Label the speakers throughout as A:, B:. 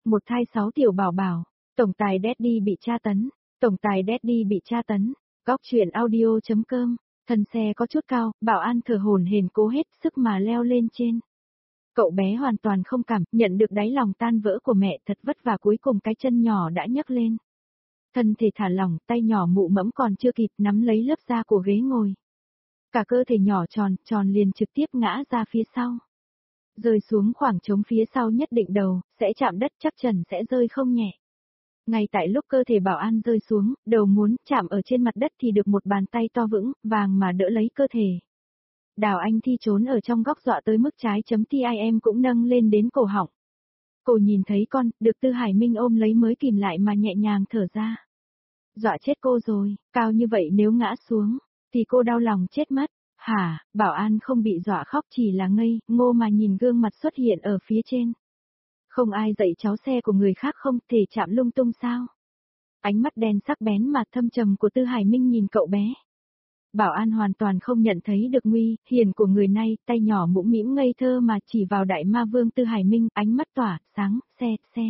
A: một thai 6 tiểu bảo bảo, tổng tài Daddy bị tra tấn, tổng tài Daddy bị tra tấn, góc chuyện audio.com, thân xe có chút cao, bảo an thở hổn hển cố hết sức mà leo lên trên. Cậu bé hoàn toàn không cảm nhận được đáy lòng tan vỡ của mẹ thật vất vả cuối cùng cái chân nhỏ đã nhấc lên. Thân thể thả lỏng, tay nhỏ mụ mẫm còn chưa kịp nắm lấy lớp da của ghế ngồi. Cả cơ thể nhỏ tròn liền trực tiếp ngã ra phía sau. Rơi xuống khoảng trống phía sau nhất định đầu, sẽ chạm đất chắc chắn sẽ rơi không nhẹ. Ngay tại lúc cơ thể bảo an rơi xuống, đầu muốn chạm ở trên mặt đất thì được một bàn tay to vững, vàng mà đỡ lấy cơ thể. Đào Anh Thi trốn ở trong góc dọa tới mức trái chấm tim cũng nâng lên đến cổ họng. Cô nhìn thấy con, được Tư Hải Minh ôm lấy mới kìm lại mà nhẹ nhàng thở ra. Dọa chết cô rồi, cao như vậy nếu ngã xuống, thì cô đau lòng chết mất. Hả, bảo an không bị dọa khóc chỉ là ngây, ngô mà nhìn gương mặt xuất hiện ở phía trên. Không ai dạy cháu xe của người khác không thể chạm lung tung sao? Ánh mắt đen sắc bén mà thâm trầm của Tư Hải Minh nhìn cậu bé. Bảo an hoàn toàn không nhận thấy được nguy hiểm của người này, tay nhỏ mũm mĩm ngây thơ mà chỉ vào đại ma vương Tư Hải Minh, ánh mắt tỏa sáng, xe.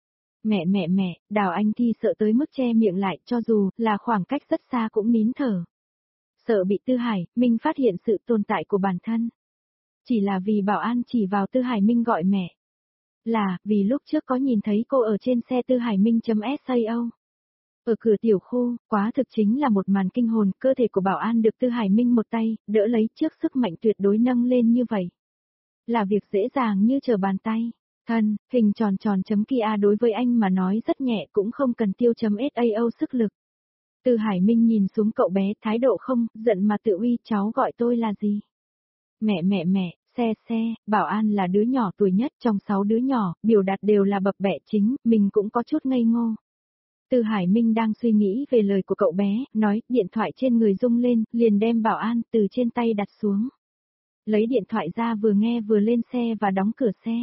A: Mẹ, Đào Anh Thi sợ tới mức che miệng lại, cho dù là khoảng cách rất xa cũng nín thở. Sợ bị Tư Hải Minh phát hiện sự tồn tại của bản thân. Chỉ là vì bảo an chỉ vào Tư Hải Minh gọi mẹ. Là vì lúc trước có nhìn thấy cô ở trên xe Tư Hải Minh.sao. Ở cửa tiểu khu, quá thực chính là một màn kinh hồn, cơ thể của bảo an được Tư Hải Minh một tay, đỡ lấy trước sức mạnh tuyệt đối nâng lên như vậy. Là việc dễ dàng như trở bàn tay. Thân, hình tròn chấm kia đối với anh mà nói rất nhẹ cũng không cần tiêu chấm sao sức lực. Tư Hải Minh nhìn xuống cậu bé, thái độ không, giận mà tự uy, cháu gọi tôi là gì? Mẹ, xe, bảo an là đứa nhỏ tuổi nhất trong 6 đứa nhỏ, biểu đạt đều là bập bẹ chính, mình cũng có chút ngây ngô. Tư Hải Minh đang suy nghĩ về lời của cậu bé, nói, điện thoại trên người rung lên, liền đem bảo an từ trên tay đặt xuống. Lấy điện thoại ra vừa nghe vừa lên xe và đóng cửa xe.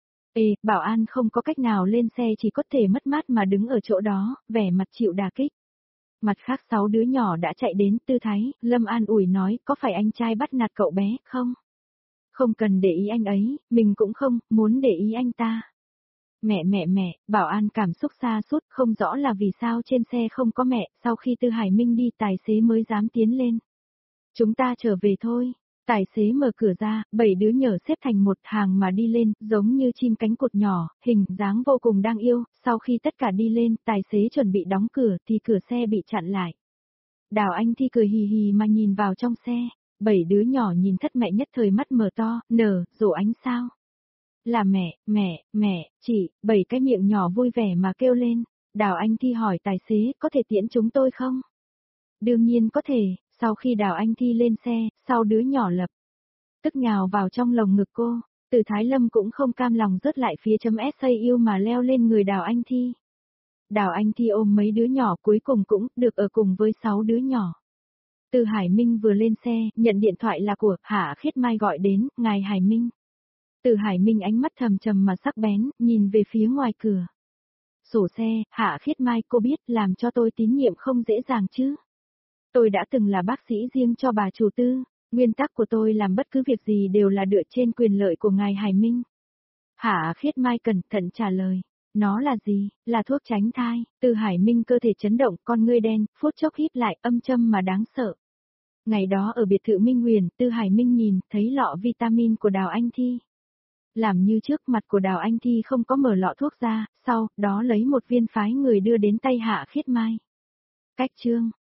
A: Bảo an không có cách nào lên xe chỉ có thể mất mát mà đứng ở chỗ đó, vẻ mặt chịu đả kích. Mặt khác 6 đứa nhỏ đã chạy đến, Tư Thái, Lâm an ủi nói, có phải anh trai bắt nạt cậu bé, không? Không cần để ý anh ấy, mình cũng không, muốn để ý anh ta. Mẹ, bảo an cảm xúc xa sút không rõ là vì sao trên xe không có mẹ, sau khi Tư Hải Minh đi tài xế mới dám tiến lên. Chúng ta trở về thôi. Tài xế mở cửa ra, 7 đứa nhỏ xếp thành một hàng mà đi lên, giống như chim cánh cụt nhỏ, hình dáng vô cùng đáng yêu, sau khi tất cả đi lên, tài xế chuẩn bị đóng cửa thì cửa xe bị chặn lại. Đào Anh Thi cười hì hì mà nhìn vào trong xe, 7 đứa nhỏ nhìn thất mẹ nhất thời mắt mở to, nở, rộ ánh sao. Là mẹ, chị, 7 cái miệng nhỏ vui vẻ mà kêu lên. Đào Anh Thi hỏi tài xế, có thể tiễn chúng tôi không? Đương nhiên có thể, sau khi Đào Anh Thi lên xe, sau đứa nhỏ lập tức nhào vào trong lồng ngực cô, Từ Thái Lâm cũng không cam lòng rớt lại phía .sao mà leo lên người Đào Anh Thi. Đào Anh Thi ôm mấy đứa nhỏ cuối cùng cũng được ở cùng với 6 đứa nhỏ. Từ Hải Minh vừa lên xe, nhận điện thoại là của Hạ Khiết Mai gọi đến, ngài Hải Minh. Từ Hải Minh ánh mắt thầm trầm mà sắc bén, nhìn về phía ngoài cửa. Sổ xe, Hạ Khiết Mai, cô biết làm cho tôi tín nhiệm không dễ dàng chứ. Tôi đã từng là bác sĩ riêng cho bà chủ Tư, nguyên tắc của tôi làm bất cứ việc gì đều là dựa trên quyền lợi của ngài Hải Minh. Hạ Khiết Mai cẩn thận trả lời. Nó là gì? Là thuốc tránh thai. Từ Hải Minh cơ thể chấn động, con ngươi đen, phút chốc híp lại, âm châm mà đáng sợ. Ngày đó ở biệt thự Minh Huyền, Tư Hải Minh nhìn thấy lọ vitamin của Đào Anh Thi. Làm như trước mặt của Đào Anh Thi không có mở lọ thuốc ra, sau đó lấy một viên phái người đưa đến tay Hạ Khiết Mai. Cách chương